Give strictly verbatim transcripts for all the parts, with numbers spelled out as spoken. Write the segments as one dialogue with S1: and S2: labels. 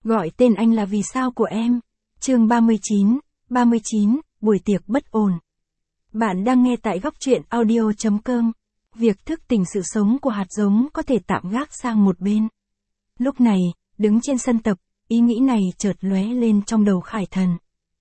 S1: Gọi tên anh là vì sao của em. Chương ba mươi chín, ba mươi chín, buổi tiệc bất ổn. Bạn đang nghe tại góc truyện audio chấm com. Việc thức tỉnh sự sống của hạt giống có thể tạm gác sang một bên. Lúc này, đứng trên sân tập, ý nghĩ này chợt lóe lên trong đầu Khải Thần.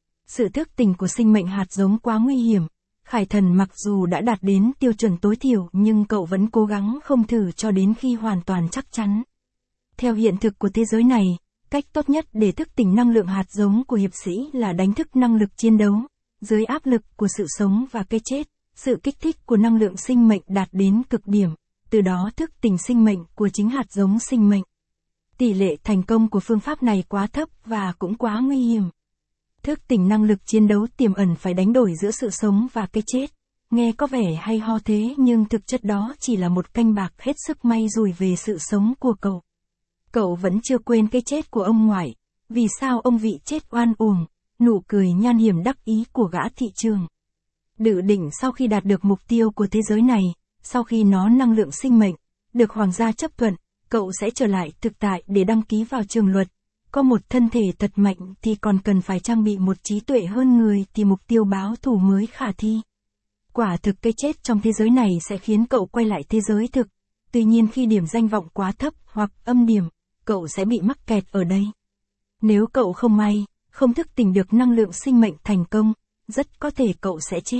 S1: Sự thức tỉnh của sinh mệnh hạt giống quá nguy hiểm. Khải Thần mặc dù đã đạt đến tiêu chuẩn tối thiểu nhưng cậu vẫn cố gắng không thử cho đến khi hoàn toàn chắc chắn. Theo hiện thực của thế giới này, cách tốt nhất để thức tỉnh năng lượng hạt giống của hiệp sĩ là đánh thức năng lực chiến đấu. Dưới áp lực của sự sống và cái chết, sự kích thích của năng lượng sinh mệnh đạt đến cực điểm, từ đó thức tỉnh sinh mệnh của chính hạt giống sinh mệnh. Tỷ lệ thành công của phương pháp này quá thấp và cũng quá nguy hiểm. Thức tỉnh năng lực chiến đấu tiềm ẩn phải đánh đổi giữa sự sống và cái chết. Nghe có vẻ hay ho thế nhưng thực chất đó chỉ là một canh bạc hết sức may rủi về sự sống của cậu. Cậu vẫn chưa quên cái chết của ông ngoại. Vì sao ông vị chết oan uổng? Nụ cười nhan hiểm đắc ý của gã thị trường. Dự định sau khi đạt được mục tiêu của thế giới này, sau khi nó năng lượng sinh mệnh, được hoàng gia chấp thuận, cậu sẽ trở lại thực tại để đăng ký vào trường luật. Có một thân thể thật mạnh thì còn cần phải trang bị một trí tuệ hơn người thì mục tiêu báo thù mới khả thi. Quả thực cái chết trong thế giới này sẽ khiến cậu quay lại thế giới thực. Tuy nhiên khi điểm danh vọng quá thấp hoặc âm điểm, cậu sẽ bị mắc kẹt ở đây. Nếu cậu không may, không thức tỉnh được năng lượng sinh mệnh thành công, rất có thể cậu sẽ chết.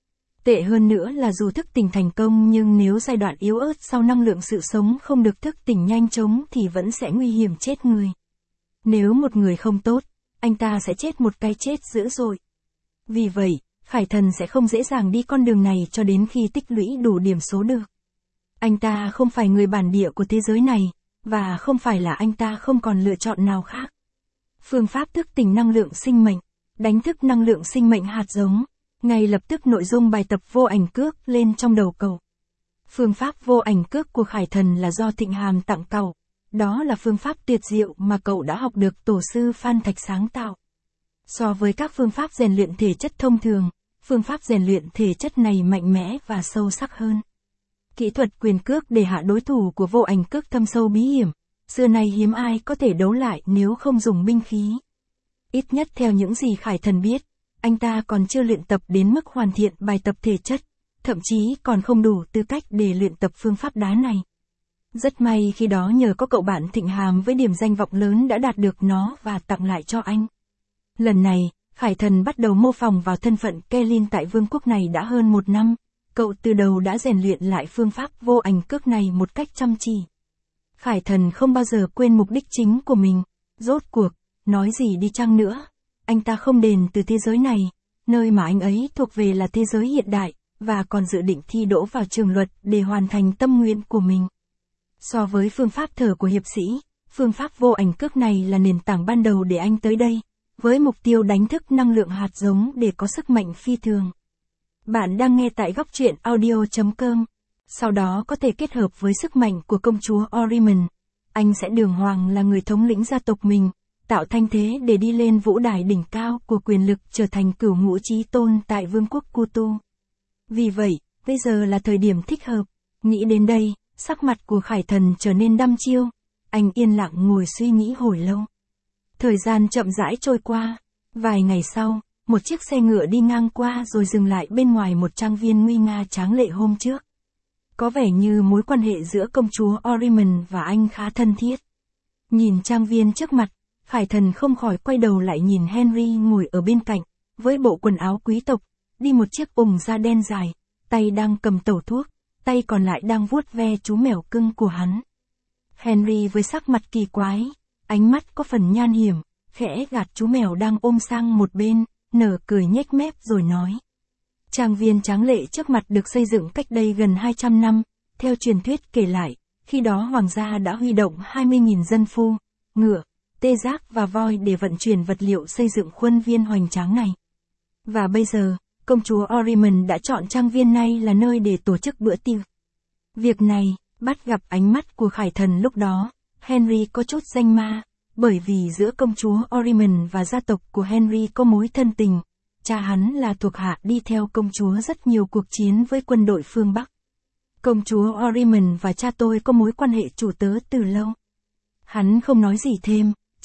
S1: Tệ hơn nữa là dù thức tỉnh thành công nhưng nếu giai đoạn yếu ớt sau năng lượng sự sống không được thức tỉnh nhanh chóng thì vẫn sẽ nguy hiểm chết người. Nếu một người không tốt, anh ta sẽ chết một cái chết dữ dội. Vì vậy, Khải Thần sẽ không dễ dàng đi con đường này cho đến khi tích lũy đủ điểm số được. Anh ta không phải người bản địa của thế giới này, và không phải là anh ta không còn lựa chọn nào khác. Phương pháp thức tỉnh năng lượng sinh mệnh, đánh thức năng lượng sinh mệnh hạt giống, ngay lập tức nội dung bài tập vô ảnh cước lên trong đầu cậu. Phương pháp vô ảnh cước của Khải Thần là do Thịnh Hàm tặng cậu. Đó là phương pháp tuyệt diệu mà cậu đã học được tổ sư Phan Thạch sáng tạo. So với các phương pháp rèn luyện thể chất thông thường, phương pháp rèn luyện thể chất này mạnh mẽ và sâu sắc hơn. Kỹ thuật quyền cước để hạ đối thủ của vô ảnh cước thâm sâu bí hiểm, xưa nay hiếm ai có thể đấu lại nếu không dùng binh khí. Ít nhất theo những gì Khải Thần biết, anh ta còn chưa luyện tập đến mức hoàn thiện bài tập thể chất, thậm chí còn không đủ tư cách để luyện tập phương pháp đá này. Rất may khi đó nhờ có cậu bạn Thịnh Hàm với điểm danh vọng lớn đã đạt được nó và tặng lại cho anh. Lần này, Khải Thần bắt đầu mô phỏng vào thân phận Kelin tại vương quốc này đã hơn một năm. Cậu từ đầu đã rèn luyện lại phương pháp vô ảnh cước này một cách chăm chỉ. Khải Thần không bao giờ quên mục đích chính của mình. Rốt cuộc, nói gì đi chăng nữa, anh ta không đền từ thế giới này, nơi mà anh ấy thuộc về là thế giới hiện đại, và còn dự định thi đỗ vào trường luật để hoàn thành tâm nguyện của mình. So với phương pháp thở của hiệp sĩ, phương pháp vô ảnh cước này là nền tảng ban đầu để anh tới đây, với mục tiêu đánh thức năng lượng hạt giống để có sức mạnh phi thường. Bạn đang nghe tại góc truyện audio chấm com. Sau đó có thể kết hợp với sức mạnh của công chúa Oriman. Anh sẽ đường hoàng là người thống lĩnh gia tộc mình, tạo thanh thế để đi lên vũ đài đỉnh cao của quyền lực trở thành cửu ngũ chí tôn tại vương quốc Kutu. Vì vậy, bây giờ là thời điểm thích hợp. Nghĩ đến đây, sắc mặt của Khải Thần trở nên đăm chiêu. Anh yên lặng ngồi suy nghĩ hồi lâu. Thời gian chậm rãi trôi qua. Vài ngày sau, một chiếc xe ngựa đi ngang qua rồi dừng lại bên ngoài một trang viên nguy nga tráng lệ hôm trước. Có vẻ như mối quan hệ giữa công chúa Oriman và anh khá thân thiết. Nhìn trang viên trước mặt, Khải Thần không khỏi quay đầu lại nhìn Henry ngồi ở bên cạnh, với bộ quần áo quý tộc, đi một chiếc ủng da đen dài, tay đang cầm tẩu thuốc, tay còn lại đang vuốt ve chú mèo cưng của hắn. Henry với sắc mặt kỳ quái, ánh mắt có phần nhan hiểm, khẽ gạt chú mèo đang ôm sang một bên, nở cười nhếch mép rồi nói. Trang viên tráng lệ trước mặt được xây dựng cách đây gần hai trăm năm, theo truyền thuyết kể lại, khi đó hoàng gia đã huy động hai mươi nghìn dân phu, ngựa, tê giác và voi để vận chuyển vật liệu xây dựng khuôn viên hoành tráng này. Và bây giờ, công chúa Oriman đã chọn trang viên này là nơi để tổ chức bữa tiệc. Việc này, bắt gặp ánh mắt của Khải Thần lúc đó, Henry có chút danh ma, bởi vì giữa công chúa Oriman và gia tộc của Henry có mối thân tình. Cha hắn là thuộc hạ đi theo công chúa rất nhiều cuộc chiến với quân đội phương Bắc. Công chúa Oriman và cha tôi có mối quan hệ chủ tớ từ lâu. Hắn không nói gì thêm,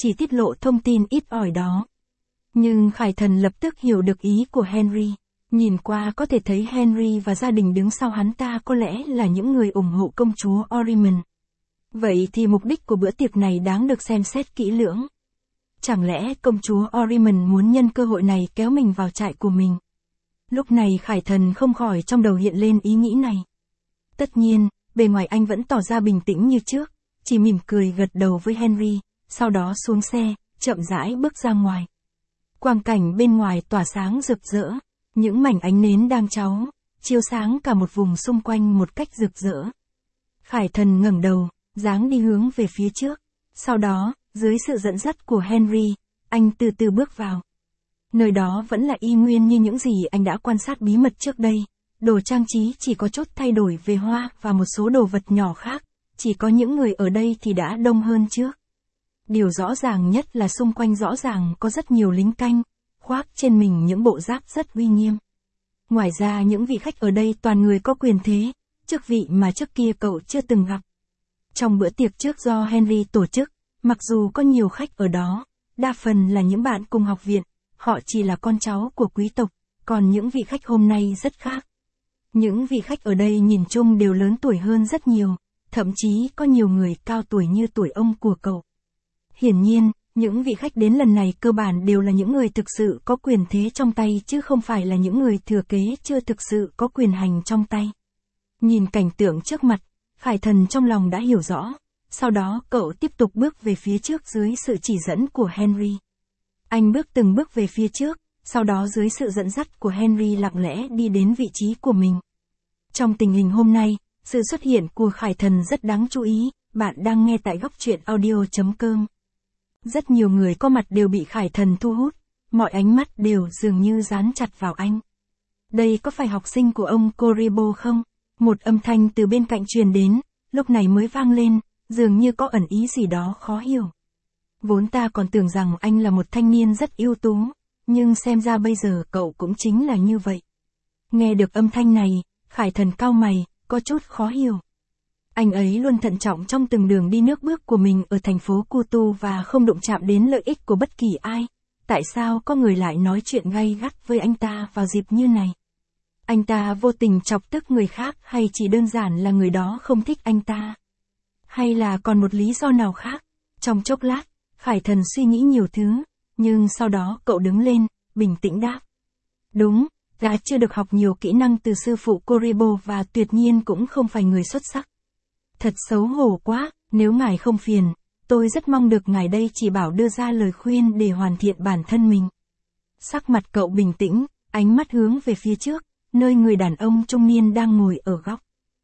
S1: chỉ tiết lộ thông tin ít ỏi đó. Nhưng Khải Thần lập tức hiểu được ý của Henry. Nhìn qua có thể thấy Henry và gia đình đứng sau hắn ta có lẽ là những người ủng hộ công chúa Ormond. Vậy thì mục đích của bữa tiệc này đáng được xem xét kỹ lưỡng. Chẳng lẽ công chúa Ormond muốn nhân cơ hội này kéo mình vào trại của mình? Lúc này Khải Thần không khỏi trong đầu hiện lên ý nghĩ này. Tất nhiên, bề ngoài anh vẫn tỏ ra bình tĩnh như trước, chỉ mỉm cười gật đầu với Henry, sau đó xuống xe, chậm rãi bước ra ngoài. Quang cảnh bên ngoài tỏa sáng rực rỡ, những mảnh ánh nến đang cháu, chiếu sáng cả một vùng xung quanh một cách rực rỡ. Khải Thần ngẩng đầu, dáng đi hướng về phía trước. Sau đó, dưới sự dẫn dắt của Henry, anh từ từ bước vào. Nơi đó vẫn là y nguyên như những gì anh đã quan sát bí mật trước đây. Đồ trang trí chỉ có chút thay đổi về hoa và một số đồ vật nhỏ khác. Chỉ có những người ở đây thì đã đông hơn trước. Điều rõ ràng nhất là xung quanh rõ ràng có rất nhiều lính canh, khoác trên mình những bộ giáp rất uy nghiêm. Ngoài ra những vị khách ở đây toàn người có quyền thế, chức vị mà trước kia cậu chưa từng gặp. Trong bữa tiệc trước do Henry tổ chức, mặc dù có nhiều khách ở đó, đa phần là những bạn cùng học viện, họ chỉ là con cháu của quý tộc, còn những vị khách hôm nay rất khác. Những vị khách ở đây nhìn chung đều lớn tuổi hơn rất nhiều, thậm chí có nhiều người cao tuổi như tuổi ông của cậu. Hiển nhiên, những vị khách đến lần này cơ bản đều là những người thực sự có quyền thế trong tay chứ không phải là những người thừa kế chưa thực sự có quyền hành trong tay. Nhìn cảnh tượng trước mặt, Khải Thần trong lòng đã hiểu rõ, sau đó cậu tiếp tục bước về phía trước dưới sự chỉ dẫn của Henry. Anh bước từng bước về phía trước, sau đó dưới sự dẫn dắt của Henry lặng lẽ đi đến vị trí của mình. Trong tình hình hôm nay, sự xuất hiện của Khải Thần rất đáng chú ý, bạn đang nghe tại góc truyện audio chấm com. Rất nhiều người có mặt đều bị Khải Thần thu hút, mọi ánh mắt đều dường như dán chặt vào anh. Đây có phải học sinh của ông Corribo không? Một âm thanh từ bên cạnh truyền đến, lúc này mới vang lên, dường như có ẩn ý gì đó khó hiểu. Vốn ta còn tưởng rằng anh là một thanh niên rất ưu tú, nhưng xem ra bây giờ cậu cũng chính là như vậy. Nghe được âm thanh này, Khải Thần cau mày, có chút khó hiểu. Anh ấy luôn thận trọng trong từng đường đi nước bước của mình ở thành phố Kutu và không đụng chạm đến lợi ích của bất kỳ ai. Tại sao có người lại nói chuyện gay gắt với anh ta vào dịp như này? Anh ta vô tình chọc tức người khác hay chỉ đơn giản là người đó không thích anh ta? Hay là còn một lý do nào khác? Trong chốc lát, Khải Thần suy nghĩ nhiều thứ, nhưng sau đó cậu đứng lên, bình tĩnh đáp. Đúng, gã chưa được học nhiều kỹ năng từ sư phụ Corribo và tuyệt nhiên cũng không phải người xuất sắc. Thật xấu hổ quá, nếu ngài không phiền, tôi rất mong được ngài đây chỉ bảo đưa ra lời khuyên để hoàn thiện bản thân mình. Sắc mặt cậu bình tĩnh, ánh mắt hướng về phía trước, nơi người đàn ông trung niên đang ngồi ở góc.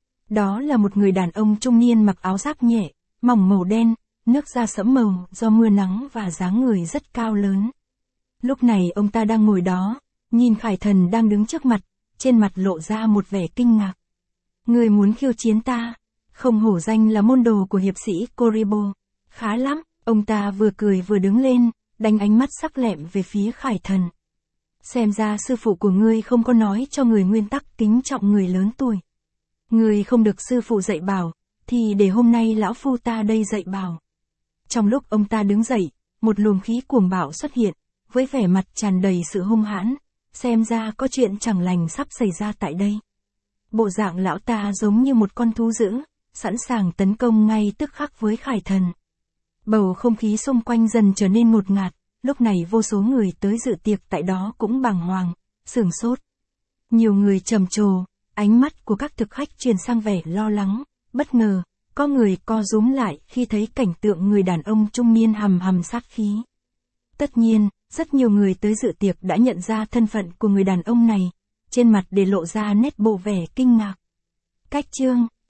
S1: Đó là một người đàn ông trung niên mặc áo giáp nhẹ, mỏng màu đen, nước da sẫm màu do mưa nắng và dáng người rất cao lớn. Lúc này ông ta đang ngồi đó, nhìn Khải Thần đang đứng trước mặt, trên mặt lộ ra một vẻ kinh ngạc. Người muốn khiêu chiến ta? Không hổ danh là môn đồ của hiệp sĩ Corribo. Khá lắm, ông ta vừa cười vừa đứng lên, đánh ánh mắt sắc lẹm về phía Khải Thần. Xem ra sư phụ của ngươi không có nói cho người nguyên tắc kính trọng người lớn tuổi. Ngươi không được sư phụ dạy bảo, thì để hôm nay lão phu ta đây dạy bảo. Trong lúc ông ta đứng dậy, một luồng khí cuồng bạo xuất hiện, với vẻ mặt tràn đầy sự hung hãn, xem ra có chuyện chẳng lành sắp xảy ra tại đây. Bộ dạng lão ta giống như một con thú dữ, sẵn sàng tấn công ngay tức khắc với Khải Thần. Bầu không khí xung quanh dần trở nên ngột ngạt, lúc này vô số người tới dự tiệc tại đó cũng bàng hoàng, sửng sốt. Nhiều người trầm trồ, ánh mắt của các thực khách chuyển sang vẻ lo lắng, bất ngờ, có người co rúm lại khi thấy cảnh tượng người đàn ông trung niên hầm hầm sát khí. Tất nhiên, rất nhiều người tới dự tiệc đã nhận ra thân phận của người đàn ông này, trên mặt để lộ ra nét bộ vẻ kinh ngạc. Cách chương